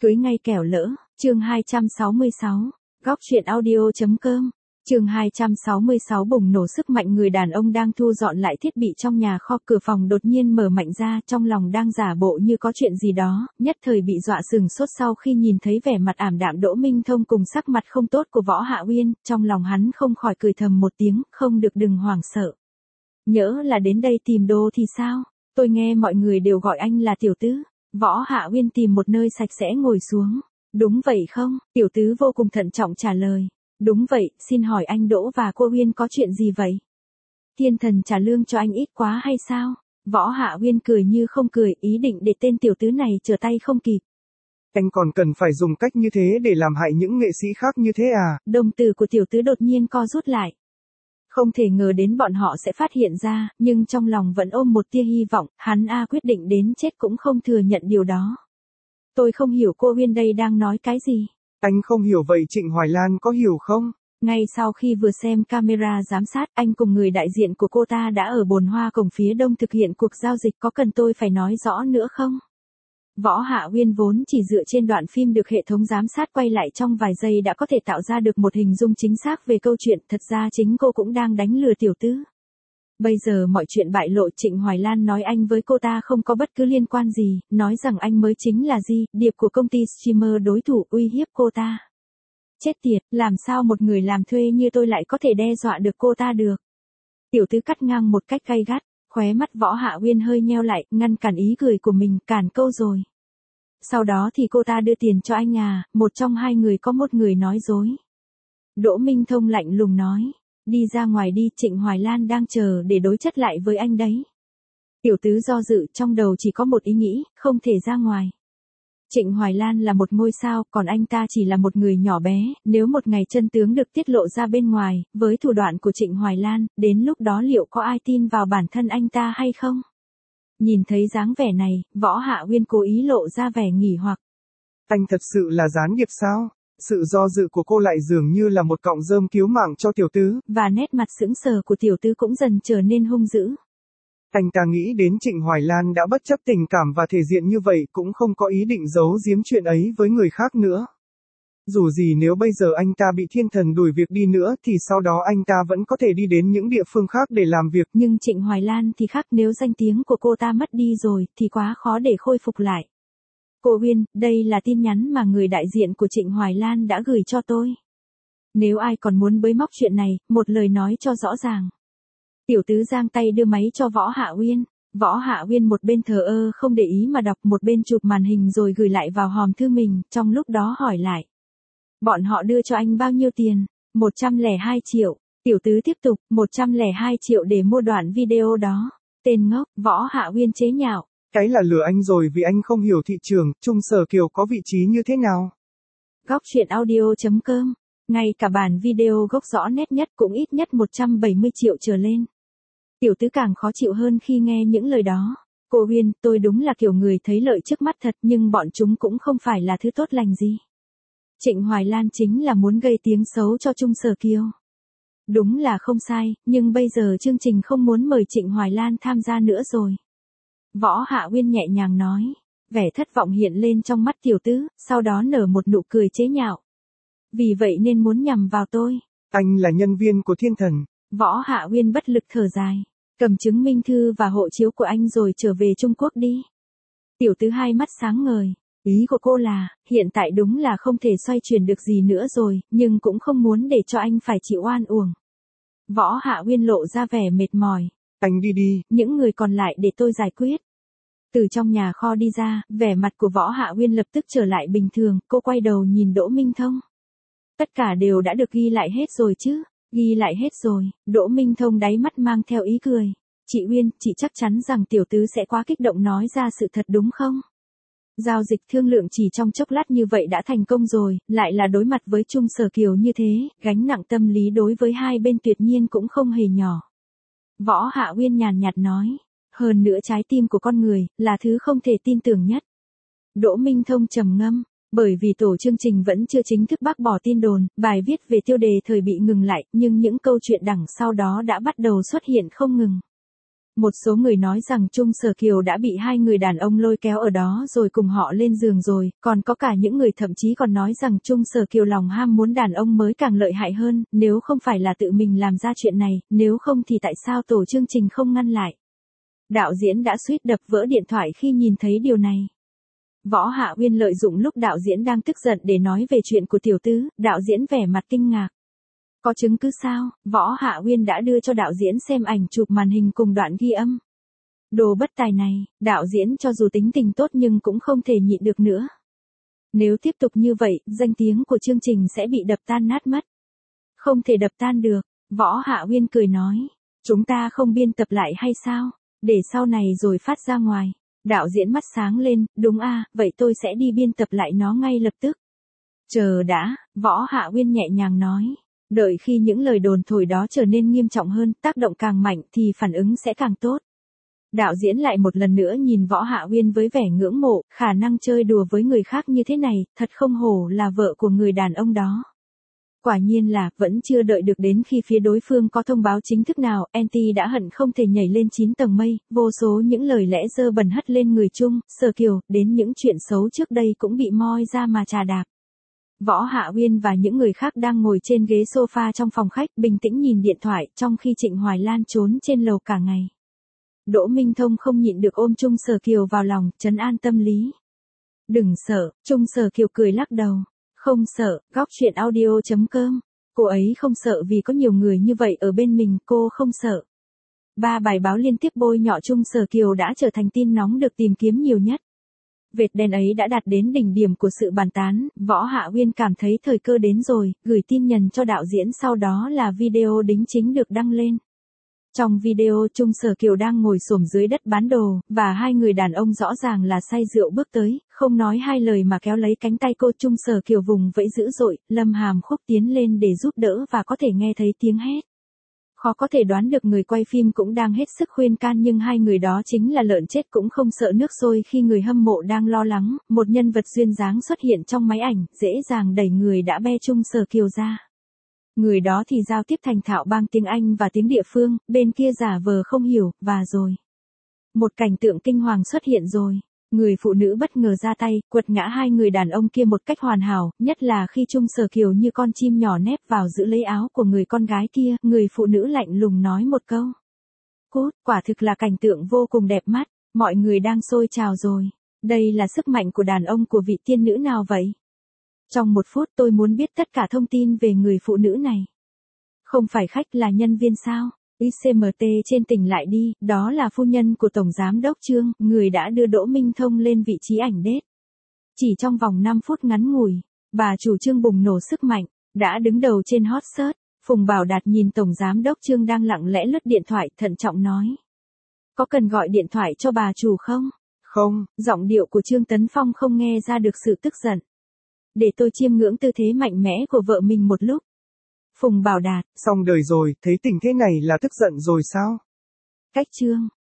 Cưới ngay kẻo lỡ, chương 266, góc truyện audio.com, chương 266 bùng nổ sức mạnh người đàn ông đang thu dọn lại thiết bị trong nhà kho, cửa phòng đột nhiên mở mạnh ra, trong lòng đang giả bộ như có chuyện gì đó, nhất thời bị dọa sừng sốt sau khi nhìn thấy vẻ mặt ảm đạm Đỗ Minh Thông cùng sắc mặt không tốt của Võ Hạ Uyên, trong lòng hắn không khỏi cười thầm một tiếng, không được đừng hoảng sợ. Nhỡ là đến đây tìm đồ thì sao? Tôi nghe mọi người đều gọi anh là tiểu tứ. Võ Hạ Uyên tìm một nơi sạch sẽ ngồi xuống. Đúng vậy không? Tiểu tứ vô cùng thận trọng trả lời. Đúng vậy, xin hỏi anh Đỗ và cô Uyên có chuyện gì vậy? Thiên thần trả lương cho anh ít quá hay sao? Võ Hạ Uyên cười như không cười, ý định để tên tiểu tứ này trở tay không kịp. Anh còn cần phải dùng cách như thế để làm hại những nghệ sĩ khác như thế à? Đồng tử của tiểu tứ đột nhiên co rút lại. Không thể ngờ đến bọn họ sẽ phát hiện ra, nhưng trong lòng vẫn ôm một tia hy vọng, hắn quyết định đến chết cũng không thừa nhận điều đó. Tôi không hiểu cô Uyên đây đang nói cái gì. Anh không hiểu vậy Trịnh Hoài Lan có hiểu không? Ngay sau khi vừa xem camera giám sát, anh cùng người đại diện của cô ta đã ở bồn hoa cổng phía đông thực hiện cuộc giao dịch, có cần tôi phải nói rõ nữa không? Võ Hạ Uyên vốn chỉ dựa trên đoạn phim được hệ thống giám sát quay lại trong vài giây đã có thể tạo ra được một hình dung chính xác về câu chuyện, thật ra chính cô cũng đang đánh lừa tiểu tứ. Bây giờ mọi chuyện bại lộ, Trịnh Hoài Lan nói anh với cô ta không có bất cứ liên quan gì, nói rằng anh mới chính là điệp của công ty streamer đối thủ, uy hiếp cô ta. Chết tiệt, làm sao một người làm thuê như tôi lại có thể đe dọa được cô ta được? Tiểu tứ cắt ngang một cách gay gắt, khóe mắt Võ Hạ Uyên hơi nheo lại, ngăn cản ý cười của mình, cản câu rồi. Sau đó thì cô ta đưa tiền cho anh à, một trong hai người có một người nói dối. Đỗ Minh Thông lạnh lùng nói, đi ra ngoài đi, Trịnh Hoài Lan đang chờ để đối chất lại với anh đấy. Tiểu tứ do dự, trong đầu chỉ có một ý nghĩ, không thể ra ngoài. Trịnh Hoài Lan là một ngôi sao, còn anh ta chỉ là một người nhỏ bé, nếu một ngày chân tướng được tiết lộ ra bên ngoài, với thủ đoạn của Trịnh Hoài Lan, đến lúc đó liệu có ai tin vào bản thân anh ta hay không? Nhìn thấy dáng vẻ này, Võ Hạ Uyên cố ý lộ ra vẻ nghỉ hoặc. Anh thật sự là gián điệp sao? Sự do dự của cô lại dường như là một cọng rơm cứu mạng cho tiểu tứ. Và nét mặt sững sờ của tiểu tứ cũng dần trở nên hung dữ. Anh ta nghĩ đến Trịnh Hoài Lan đã bất chấp tình cảm và thể diện như vậy cũng không có ý định giấu giếm chuyện ấy với người khác nữa. Dù gì nếu bây giờ anh ta bị thiên thần đuổi việc đi nữa thì sau đó anh ta vẫn có thể đi đến những địa phương khác để làm việc. Nhưng Trịnh Hoài Lan thì khác, nếu danh tiếng của cô ta mất đi rồi thì quá khó để khôi phục lại. Cô Uyên, đây là tin nhắn mà người đại diện của Trịnh Hoài Lan đã gửi cho tôi. Nếu ai còn muốn bới móc chuyện này, một lời nói cho rõ ràng. Tiểu tứ giang tay đưa máy cho Võ Hạ Uyên. Võ Hạ Uyên một bên thờ ơ không để ý mà đọc, một bên chụp màn hình rồi gửi lại vào hòm thư mình, trong lúc đó hỏi lại. Bọn họ đưa cho anh bao nhiêu tiền? 102 triệu. Tiểu tứ tiếp tục, 102 triệu để mua đoạn video đó. Tên ngốc, Võ Hạ Uyên chế nhạo. Cái là lừa anh rồi vì anh không hiểu thị trường, Trung Sở Kiều có vị trí như thế nào. Góc truyện audio.com. Ngay cả bản video gốc rõ nét nhất cũng ít nhất 170 triệu trở lên. Tiểu tứ càng khó chịu hơn khi nghe những lời đó. Cô Uyên, tôi đúng là kiểu người thấy lợi trước mắt thật, nhưng bọn chúng cũng không phải là thứ tốt lành gì. Trịnh Hoài Lan chính là muốn gây tiếng xấu cho Trung Sở Kiều. Đúng là không sai, nhưng bây giờ chương trình không muốn mời Trịnh Hoài Lan tham gia nữa rồi. Võ Hạ Uyên nhẹ nhàng nói. Vẻ thất vọng hiện lên trong mắt tiểu tứ, sau đó nở một nụ cười chế nhạo. Vì vậy nên muốn nhằm vào tôi. Anh là nhân viên của thiên thần. Võ Hạ Uyên bất lực thở dài. Cầm chứng minh thư và hộ chiếu của anh rồi trở về Trung Quốc đi. Tiểu tứ hai mắt sáng ngời. Ý của cô là, hiện tại đúng là không thể xoay chuyển được gì nữa rồi, nhưng cũng không muốn để cho anh phải chịu oan uổng. Võ Hạ Uyên lộ ra vẻ mệt mỏi. Anh đi đi. Những người còn lại để tôi giải quyết. Từ trong nhà kho đi ra, vẻ mặt của Võ Hạ Uyên lập tức trở lại bình thường, cô quay đầu nhìn Đỗ Minh Thông. Tất cả đều đã được ghi lại hết rồi chứ? Ghi lại hết rồi. Đỗ Minh Thông đáy mắt mang theo ý cười. Chị Uyên, chị chắc chắn rằng tiểu tứ sẽ quá kích động nói ra sự thật đúng không? Giao dịch thương lượng chỉ trong chốc lát như vậy đã thành công rồi, lại là đối mặt với Trung Sở Kiều như thế, gánh nặng tâm lý đối với hai bên tuyệt nhiên cũng không hề nhỏ. Võ Hạ Uyên nhàn nhạt nói, hơn nữa trái tim của con người, là thứ không thể tin tưởng nhất. Đỗ Minh Thông trầm ngâm, bởi vì tổ chương trình vẫn chưa chính thức bác bỏ tin đồn, bài viết về tiêu đề thời bị ngừng lại, nhưng những câu chuyện đằng sau đó đã bắt đầu xuất hiện không ngừng. Một số người nói rằng Trung Sở Kiều đã bị hai người đàn ông lôi kéo ở đó rồi cùng họ lên giường rồi, còn có cả những người thậm chí còn nói rằng Trung Sở Kiều lòng ham muốn đàn ông mới càng lợi hại hơn, nếu không phải là tự mình làm ra chuyện này, nếu không thì tại sao tổ chương trình không ngăn lại. Đạo diễn đã suýt đập vỡ điện thoại khi nhìn thấy điều này. Võ Hạ Uyên lợi dụng lúc đạo diễn đang tức giận để nói về chuyện của tiểu tứ, đạo diễn vẻ mặt kinh ngạc. Có chứng cứ sao? Võ Hạ Uyên đã đưa cho đạo diễn xem ảnh chụp màn hình cùng đoạn ghi âm. Đồ bất tài này, đạo diễn cho dù tính tình tốt nhưng cũng không thể nhịn được nữa. Nếu tiếp tục như vậy, danh tiếng của chương trình sẽ bị đập tan nát mất. Không thể đập tan được, Võ Hạ Uyên cười nói. Chúng ta không biên tập lại hay sao? Để sau này rồi phát ra ngoài. Đạo diễn mắt sáng lên, đúng vậy tôi sẽ đi biên tập lại nó ngay lập tức. Chờ đã, Võ Hạ Uyên nhẹ nhàng nói. Đợi khi những lời đồn thổi đó trở nên nghiêm trọng hơn, tác động càng mạnh thì phản ứng sẽ càng tốt. Đạo diễn lại một lần nữa nhìn Võ Hạ Uyên với vẻ ngưỡng mộ, khả năng chơi đùa với người khác như thế này, thật không hổ là vợ của người đàn ông đó. Quả nhiên là, vẫn chưa đợi được đến khi phía đối phương có thông báo chính thức nào, NT đã hận không thể nhảy lên 9 tầng mây, vô số những lời lẽ dơ bẩn hất lên người Trung, Sở Kiều, đến những chuyện xấu trước đây cũng bị moi ra mà trà đạp. Võ Hạ Uyên và những người khác đang ngồi trên ghế sofa trong phòng khách bình tĩnh nhìn điện thoại trong khi Trịnh Hoài Lan trốn trên lầu cả ngày. Đỗ Minh Thông không nhịn được ôm Trung Sở Kiều vào lòng, trấn an tâm lý. Đừng sợ, Trung Sở Kiều cười lắc đầu. Không sợ, góc chuyện audio.com. Cô ấy không sợ vì có nhiều người như vậy ở bên mình, cô không sợ. 3 bài báo liên tiếp bôi nhọ Trung Sở Kiều đã trở thành tin nóng được tìm kiếm nhiều nhất. Vệt đen ấy đã đạt đến đỉnh điểm của sự bàn tán, Võ Hạ Uyên cảm thấy thời cơ đến rồi, gửi tin nhắn cho đạo diễn sau đó là video đính chính được đăng lên. Trong video Trung Sở Kiều đang ngồi xổm dưới đất bán đồ, và hai người đàn ông rõ ràng là say rượu bước tới, không nói hai lời mà kéo lấy cánh tay cô. Trung Sở Kiều vùng vẫy dữ dội, Lâm Hàm Khúc tiến lên để giúp đỡ và có thể nghe thấy tiếng hét. Khó có thể đoán được người quay phim cũng đang hết sức khuyên can nhưng hai người đó chính là lợn chết cũng không sợ nước sôi khi người hâm mộ đang lo lắng, một nhân vật duyên dáng xuất hiện trong máy ảnh, dễ dàng đẩy người đã be Trung Sở Kiều ra. Người đó thì giao tiếp thành thạo bằng tiếng Anh và tiếng địa phương, bên kia giả vờ không hiểu, và rồi. Một cảnh tượng kinh hoàng xuất hiện rồi. Người phụ nữ bất ngờ ra tay, quật ngã hai người đàn ông kia một cách hoàn hảo, nhất là khi Trung Sở Kiều như con chim nhỏ nép vào giữ lấy áo của người con gái kia, người phụ nữ lạnh lùng nói một câu. Cút, quả thực là cảnh tượng vô cùng đẹp mắt, mọi người đang sôi trào rồi. Đây là sức mạnh của đàn ông của vị tiên nữ nào vậy? Trong 1 phút tôi muốn biết tất cả thông tin về người phụ nữ này. Không phải khách là nhân viên sao? ICMT trên tỉnh lại đi, đó là phu nhân của Tổng Giám đốc Trương, người đã đưa Đỗ Minh Thông lên vị trí ảnh đết. Chỉ trong vòng 5 phút ngắn ngủi, bà chủ Trương bùng nổ sức mạnh, đã đứng đầu trên hot search. Phùng Bảo Đạt nhìn Tổng Giám đốc Trương đang lặng lẽ lướt điện thoại, thận trọng nói. Có cần gọi điện thoại cho bà chủ không? Không. Giọng điệu của Trương Tấn Phong không nghe ra được sự tức giận. Để tôi chiêm ngưỡng tư thế mạnh mẽ của vợ mình một lúc. Phùng Bảo Đạt. Xong đời rồi, thấy tình thế này là tức giận rồi sao? Cách Trương.